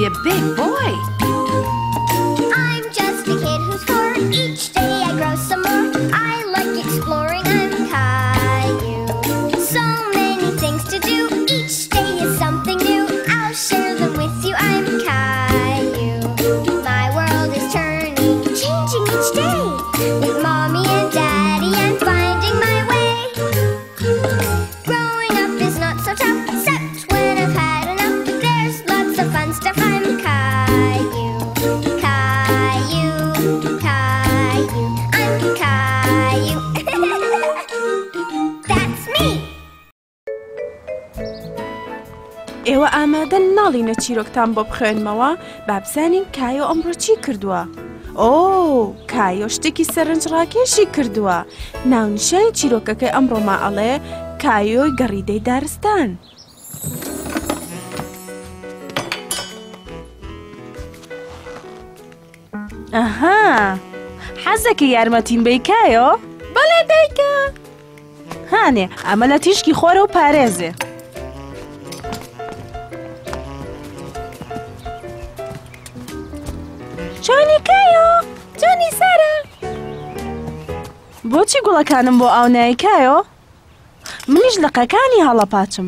be a big boy. I'm just a kid who's 4. Each day I grow some more. I like exploring. I'm Caillou. So many things to do. Each day is something new. I'll share them with you. I'm Caillou. My world is turning, changing each day. With Mommy and Daddy, I'm finding my way. Growing up is not so tough, except when I've had enough. But there's lots of fun stuff. I'm Caillou, Caillou, Caillou. I'm Caillou. That's me. ئێوە ئامادەن ناڵینە چیرۆکتان بۆ بخوێنمەوە با بزانین کایۆ ئەمڕۆ چی کردووە. ئۆ کایۆ شتێکی سەرنجڕاکێشی کردووە. ناونیشانی چیرۆکەکەی ئەمڕۆما ئەڵێ کایۆی گەڕیدەی دارستان. ئەها حەزەکە یارمەتیم بەی کایۆ؟ بەڵێ دایکە. هانێ ئەمە لە تیشکی خۆرە و پارێزێ. چۆنی کایۆ؟ چۆنی سارە؟ بۆچی گوڵەکانم بۆ ئاو نایی کایۆ؟ منیش لقەکانی هەڵەپاچم.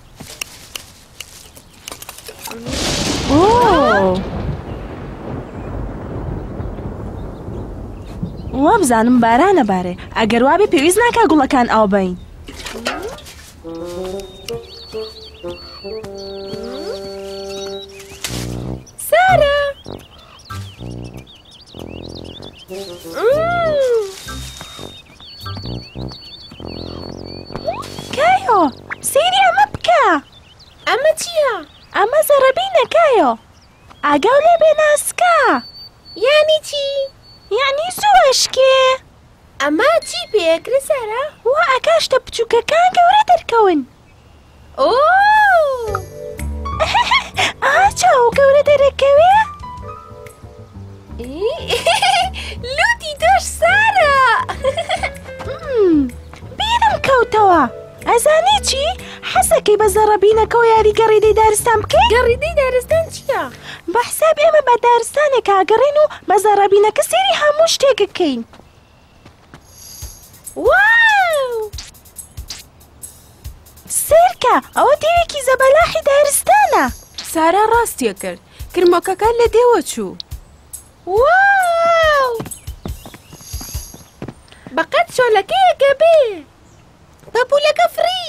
وا بزانم بارانە بارێ ئەگەر وابێ پێویست ناکا گوڵەکان ئاو بەین. سارە! کایۆ سەیری ئەمە بکە. ئەمە چییە؟ ئەمە زەڕەبینە کایۆ. ئاگاو لێ بێ ناسکە. یانی چی؟ یانی زۆشکێ. ئەمە چی پێکرێ سارە؟ وا ئەکا شتە بچووکەکان گەورە دەرکەون. ئۆ! چاو گەورە دەرەکەوێ؟ لوتی تۆش سارە! بیرم کەوتەوە. ئەزانی چی؟ حەزەکەی بە زەڕەبینەکە و یاریگەڕیدەی دارستان بکەی؟ گەڕیدەی دارستان چییە؟ بە حساب ئێمە بە دارستانێک ئاگەڕێن و بە زەڕەبینەکە سێری هەموو شتێک بکەین. واو! سێرکە ئەوە دیوێکی زەبەلاحی دارستانە. سارا ڕاستیە کرد. کرمۆکەکان لە دێوە چوو. واو! بەقەت شۆلەکەیەکە بێ. بەپولەکە فری.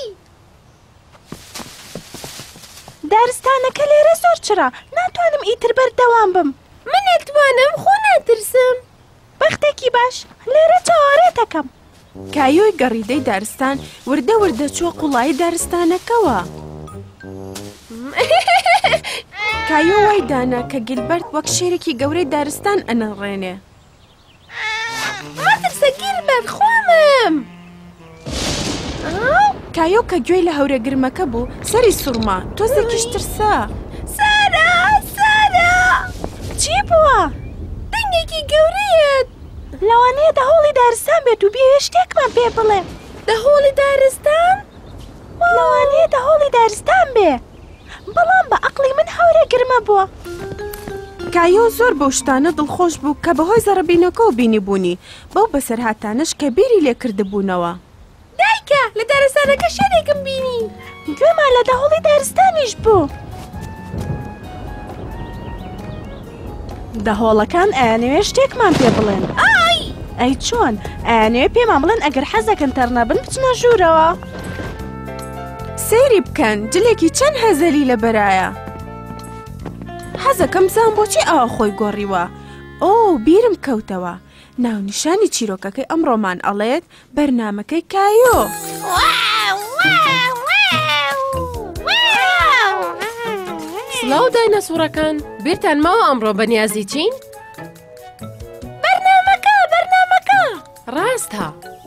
دارستانەکە لێرە زۆر چرا. ناتوانم ئیتر بەردەوام بم. من ناتوانم خۆ ناترسم. بەختێکی باش لێرە چاوەڕێتەکەم. کایۆی گەڕیدەی دارستان وردە وردە چوە قوڵایی دارستانەکەوە. کایۆ وای دانا کە گیلبەرت وەک شێرێکی گەورەی دارستان ئەنەڕێنێ. مەترسە گیلبەرت خۆمم. کایۆ کە گوێی لە هەورە گرمەکە بوو سەری سوڕما تۆزێکیش ترسا. سارە! سارە! چی بووە؟ دەنگێکی گەورەیەت. لەوانەیە دەهۆڵی دارستان بێت و بێوێ شتێکمان پێ بڵێ. دەهۆڵی دارستان؟ لەوانەیە دەهۆڵی دارستان بێ. بەڵام بە عەقڵی من هەورە گرمە بووە. کایۆ زۆر بەو شتانە دڵخۆش بوو کە بەهۆی زەڕەبینەکەەوە بینی بوونی بەو بەسەرهاتانش کە بیری لێ کردبوونەوە. دایکە لە دارستانەکە شارێکم بینی. گوێمان لە دەهۆڵی دارستانیش بوو. دەهۆڵەکان ئەیانەوێ شتێکمان پێ بڵێن. ئەی چۆن؟ ئەیانەوێ پێمان بڵێن ئەگەر حەزەکەن تەڕنەبن بچنە ژوورەوە. سەیری بکەن جلێکی چەند هەزەلی لە بەرایە. حەزەکەم بزان بۆچی ئەوە خۆی گۆڕیوە. ئۆ بیرم کەوتەوە. ناونیشانی چیرۆکەکەی ئەمڕۆمان ئەڵێت بەرنامەکەی کایۆ. سڵاو داینەسوورەکان بیرتان ماوە ئەمڕۆ بەنیازی چین؟ بەرنامەکە! ڕاستە.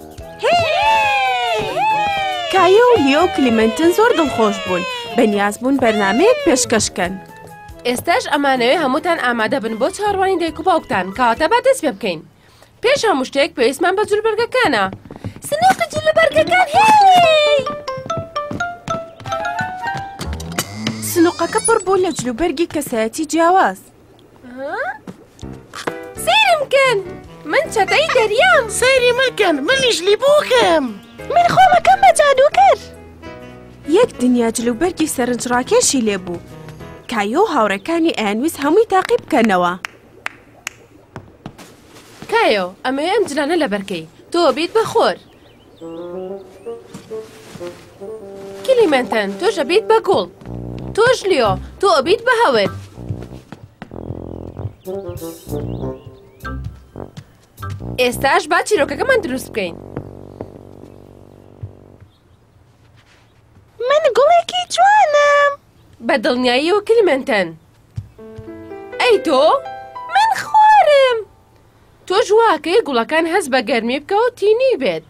کایۆ و لیۆ و کلیمەنتن زۆر دڵخۆش بوون. بەنیاز بوون بەرنامەیەک پێشکەشکەن. ئێستاش ئەمانەوێ هەمووتان ئامادە بن بۆ چاڕوانی دایک و باوکتان کەواتە با دەست پێ بکەین. پێش هەموو شتێک پێویستمان بە جوولبەرگەکانە. سنووقی جوولبەرگەکان هێ! تۆقەکە پڕ بوو لە جلوبەرگی کەسایەتی جیاواز. سیرم کن، من چەتەی دەریام. سەیری مەکەن، منیش لیبووکەم. من خۆمەکەم بە جادو کرد. یەک دنیا جلوبەرگی سەرنجڕاکێشی لێبوو. کایۆ و هاوڕێکانی ئەیانویست هەمووی تاقی بکەنەوە. کایۆ، ئەمەوێ ئەم جلانە لە بەرکەی، تۆ بیت بە خۆر. کلیمەنتەن، تۆش ئەبیت بە گوڵ. تۆش لیۆ، تۆ ئەبیت بە هەور. ئێستاش با چیرۆکەکەمان دروست بکەین. من گوڵێکی جوانم. بە دڵنیاییەوە کلیمەنتەن. ئەی تۆ؟ من خۆرم. تۆش واکەی گوڵەکان هەست بە گەرمی بکەوە تینی بێت.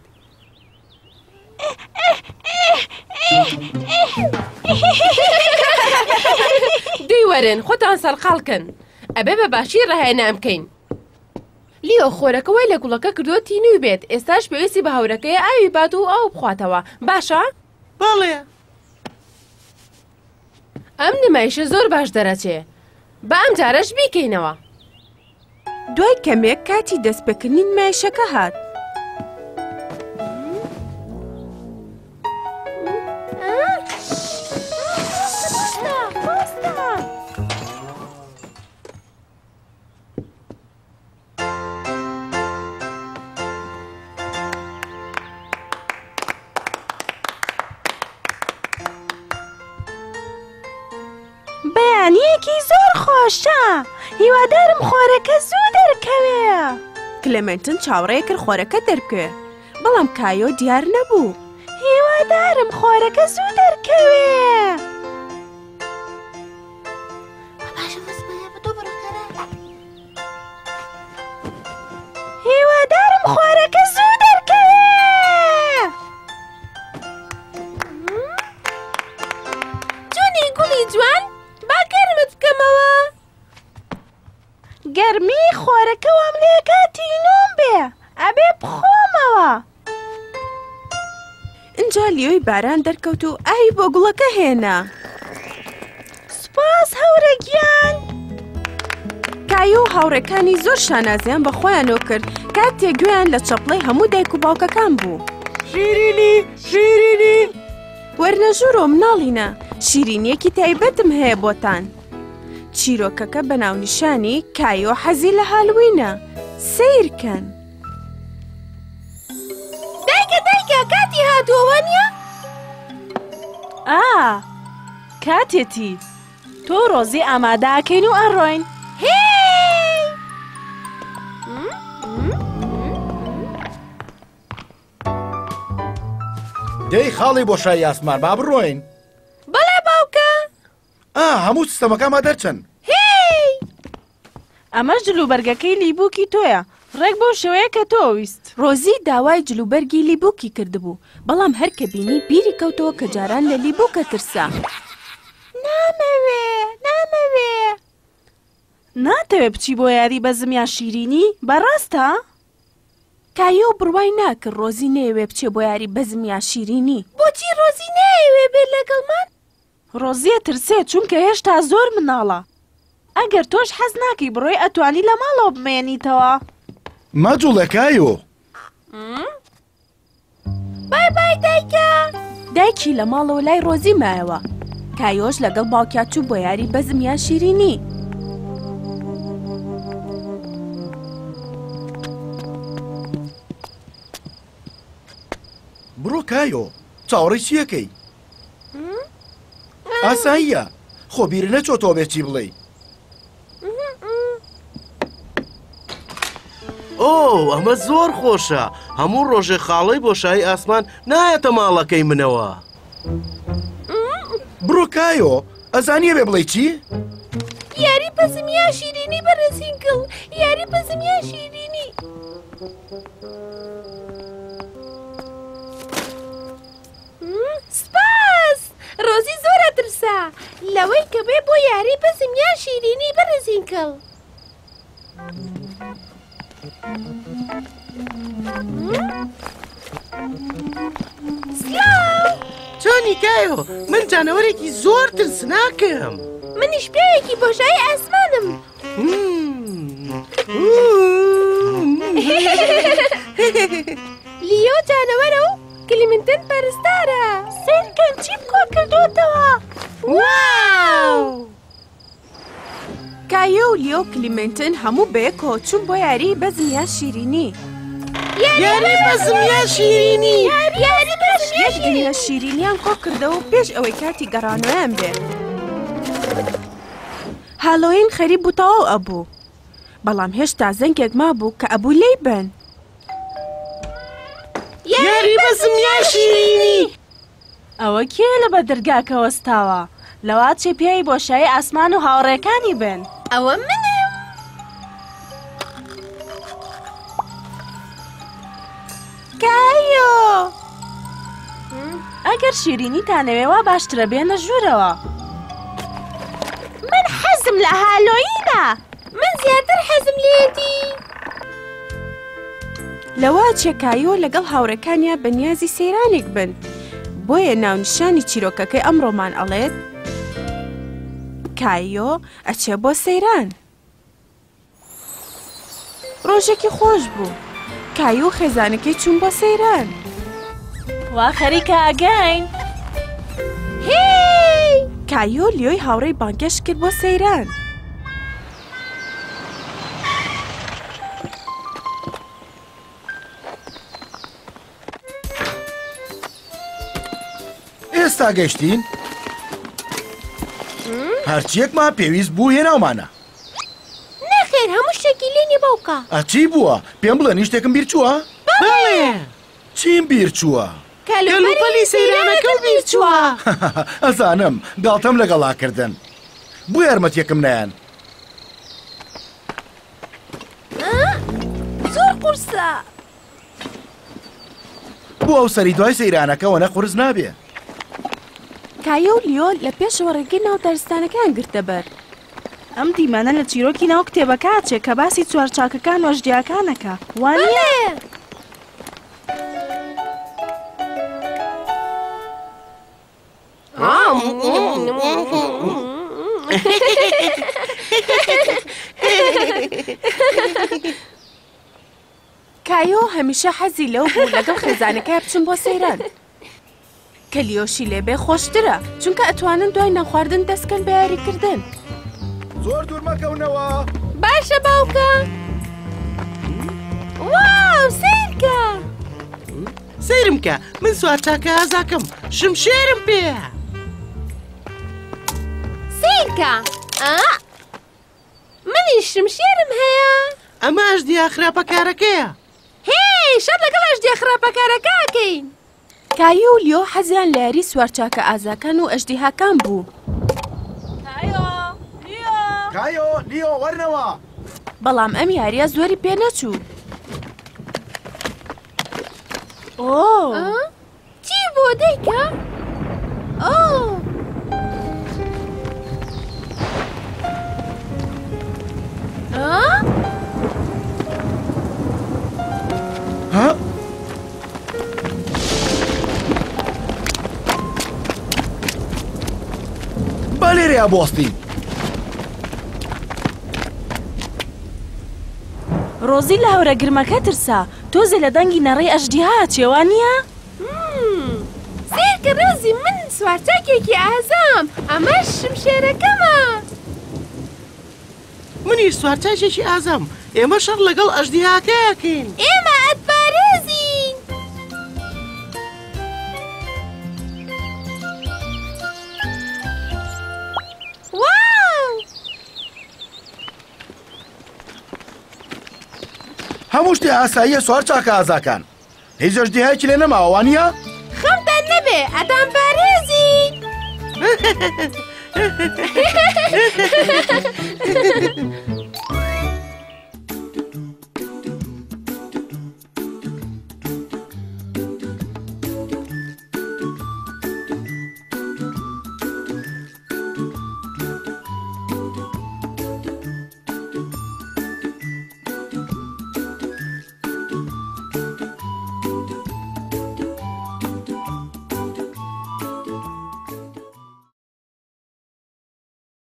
دوی وەرن، خۆتان سەرقاڵکن. ئەبێ بە باشی ڕاهێنان بکەین. لیۆ، خۆرەکە وای لە گوڵەکە کردووە تینوی بێت. ئێستاش پێویستی بە هەورەکەی ئاوی بات و ئاو بخواتەوە. باشە؟ بەڵێ. ئەم نمایشە زۆر باش دەرەچێ. بە ئەم جارەش بیکەینەوە. دوای کەمێک کاتی دەستپێکردنی نمایشەکە هات. بەیانیەکی زۆر خۆشە. هیوادارم خۆرەکە زوو دەرکەوێ. کلێمەنتن چاوەڕێ کرد خۆرەکە دەرکەوێ، بەڵام کایۆ دیار نەبوو. هیوادارم خۆرەکە زوو دەرکەوێ. هیوادارم خۆرەکە زوو دەرکەوێ. جوانی گوڵی جوان، با گەرمت بکەمەوە. گەرمی خۆرەکە وام لێکاتی نوم بێ، ئەبێ بخۆمەوە. اینجا لیۆی باران دەرکەوت و ئاوی بۆ گوڵەکە هێنا. سوپاس هەورەگیان. کایۆ و هاوڕێکانی زۆر شانازیان بە خۆیانەوە کرد کاتێک گوێیان لە چەپڵەی هەموو دایک و باوکەکان بوو. شیرینی، شیرینی. وەرنەژوورۆ مناڵینە، شیرینیەکی تایبەتم هەیە بۆتان. چیرۆکەکە بە ناونیشانی کایۆ حەزی لە هالوینە. سیرکەن. دایکە کاتی هاتووە نیە؟ کاتێتی. تۆ ڕۆزی ئامادەکەین و ئەڕۆین. هێی! دەی خاڵی بۆ شای ئاسمان با بڕۆین. بەڵێ باوکە. هەموو سیستەمەکەمە دەرچن. هێی! ئەمەش جلوبەرگەکەی لیبووکی تۆیە، ڕێک بۆ شێوەیە کە تۆ ویست. ڕۆزی داوای جلوبەرگی لیبووکی کردبوو، بەڵام هەر کە بینی بیری کەوتەوە کە جاران لە لیبووکە ترسا. ناتەوێ بچی بۆ یاری بە زمیان شیرینی؟ بەڕاستە؟ کایۆ بڕوای ناکرد ڕۆزی نەیەوێ بچێ بۆ یاری بە زمیان شیرینی. بۆچی ڕۆزی نایەوێ بێت لەگەڵمان؟ ڕۆزیە ترسێت چونکە هێشتا زۆر مناڵە. ئەگەر تۆش حەز ناکەی بڕۆی ئەتوانی لە ماڵەوە بمێنیتەوە. ماجوڵەکایۆ. بای بای دایکە. دایکی لە ماڵەوە لای ڕۆزی مایەوە. کایۆش لەگەڵ باوکیا چوو بۆ یاری بە زمیان شیرینی. بڕۆ کایۆ، چاوەڕێی چیەکەی؟ ئاساییە، خۆ بیر نەچۆ تۆ بێ چی بڵێ. ئەمە زۆر خۆشە. هەموو ڕۆژێ خاڵەی بۆ شای ئاسمان نایەتە ماڵەکەی منەوە. بڕۆ کایۆ، ئەزانیە بێ بڵێ چی؟ یاری بە زمیان شیرینی بەرەسینکڵ. یاری بە زمیان شیرینی. سپاس! ڕۆزی زۆرە ترسا لەوەی کە بێ بۆ یاری بە زمیان شیرینی بەرەسینکڵ. چۆن وانی کایۆ من جانەوەرێکی زۆر ترسناکەم. منیش پیاوێکی بۆشایی ئاسمانم. لیۆ جانەوەرە و کلیمنتن پەرستارە. سێرکەن چی بکۆ کردوتەوە؟ واو! کایۆ و لیۆ و کلیمنتن هەموو بەیەکەوە چوون بۆ یاری بەزم یا شیرینی. یاری بەزم یا شیرینی! یەک دنیا شیرینیان کۆ کردەوە پێش ئەوەی کاتی گەڕانەوەیان بێ. هالۆین خەریب بووتەوە و ئەبوو. بەڵام هێشتا زەنگێک مابوو کە ئەبوو لێی بن. یاری بەزم یا شیرینی! ئەوە کێ لە بە دەرگاکە وەستاوە؟ لەوا چێ پیاوی بۆشایی ئاسمان و هاوڕێکانی بن. ئەوە منم. کایۆ! ئەگەر شیرینیتانەوێ باشترە بێنە ژوورەوە. من حەزم لە هالۆیینە. من زیاتر حەزم لێتی. لەوە چێکایۆ لەگەڵ هاوڕەکانیان بەنیازی سەیرانێک بن. بۆیە ناونیشانی چیرۆکەکەی ئەمڕۆمان ئەڵێت کایۆ ئەچێ بۆ سەیران. ڕۆژێکی خۆش بوو. کایۆ خێزانەکەی چوون بۆ سەیران. وا خەریکە ئاگاین. هی! کایۆ لیۆی هاوڕێی بانگەش کرد بۆ سەیران. ئێستا گەشتین هەرچیەکمان پێویست بوو هێناومانە. نەخێر هەموو شتێکی لێنی باوکە. ئەچی بووە پێم بڵێ نیشتێکم بیر چووە؟ بەڵێ چیم بیر چووە؟ کەلوپەلی سەیرانەکە بیر چووە. ئەزانم گاڵتەم لەگەڵاکردن بۆ یارمەتیەکم نیان. زۆر قورسە. بۆ ئەو سەری دوای سەیرانەکەەوە نەقورس نابێ. کایۆ و لیۆ لە پێشەوە ڕێگەی ناو دارستانەکان گرتە بەر. ئەم دیمانە لە چیرۆکی ناو کتێبەکە چێ کە باسی چوارچاکەکان وەژدیاکانەکە. وانە؟ کایۆ هەمیشە حەزی لەو بوو لەگەڵ خێزانەکەی بچن بۆ سەیران. کە لیۆشی لێبێ خۆشترە چونکە ئەتوانن دوای نەخواردن دەستکەن بە یاریکردن. زۆر دوور مەکەونەوە. باشە باوکە. واو سیرکە. سەیرم کە من سوارچاکە ئازاکەم شمشێرم پێ. سیرکە. منیش شمشێرم هەیە. ئەمە ئەژدیا خراپەکارەکەیە. هی شەر لەگەڵ ئەژدیا خراپەکارەکەکەین. کایۆ و لیۆ حەزیان لە یاری سوارچاکە ئازاکان و ئەژدیهاکان بوو. کایۆ لیۆ وەرنەوە. بەڵام ئەم یاریە زۆری پێ نەچوو. چی بۆ دەیکە؟ ها؟ بالێرەیە بۆستی. ڕۆزی لە هەورە گرمەکە ترسا تۆزێ لە دەنگی نەڕێی ئەژدیها چێوانە؟ سیرکە ڕۆزی من سوارچاکێکی ئازام. ئەمەش شمشێرەکەمە. منیش سوارچاکێکی ئازام. ئێمە شەڕ لەگەڵ ئەژدیهاکەیەکەین. ئێمە ئەتپارێزین. واو! هەموو شتێ ئاساییە سوارچاکە ئازاکان. هیچ ئەژدیهایەکی لێ نەماوە وانە؟ خەمتان نەبێ ئەتان پارێزین.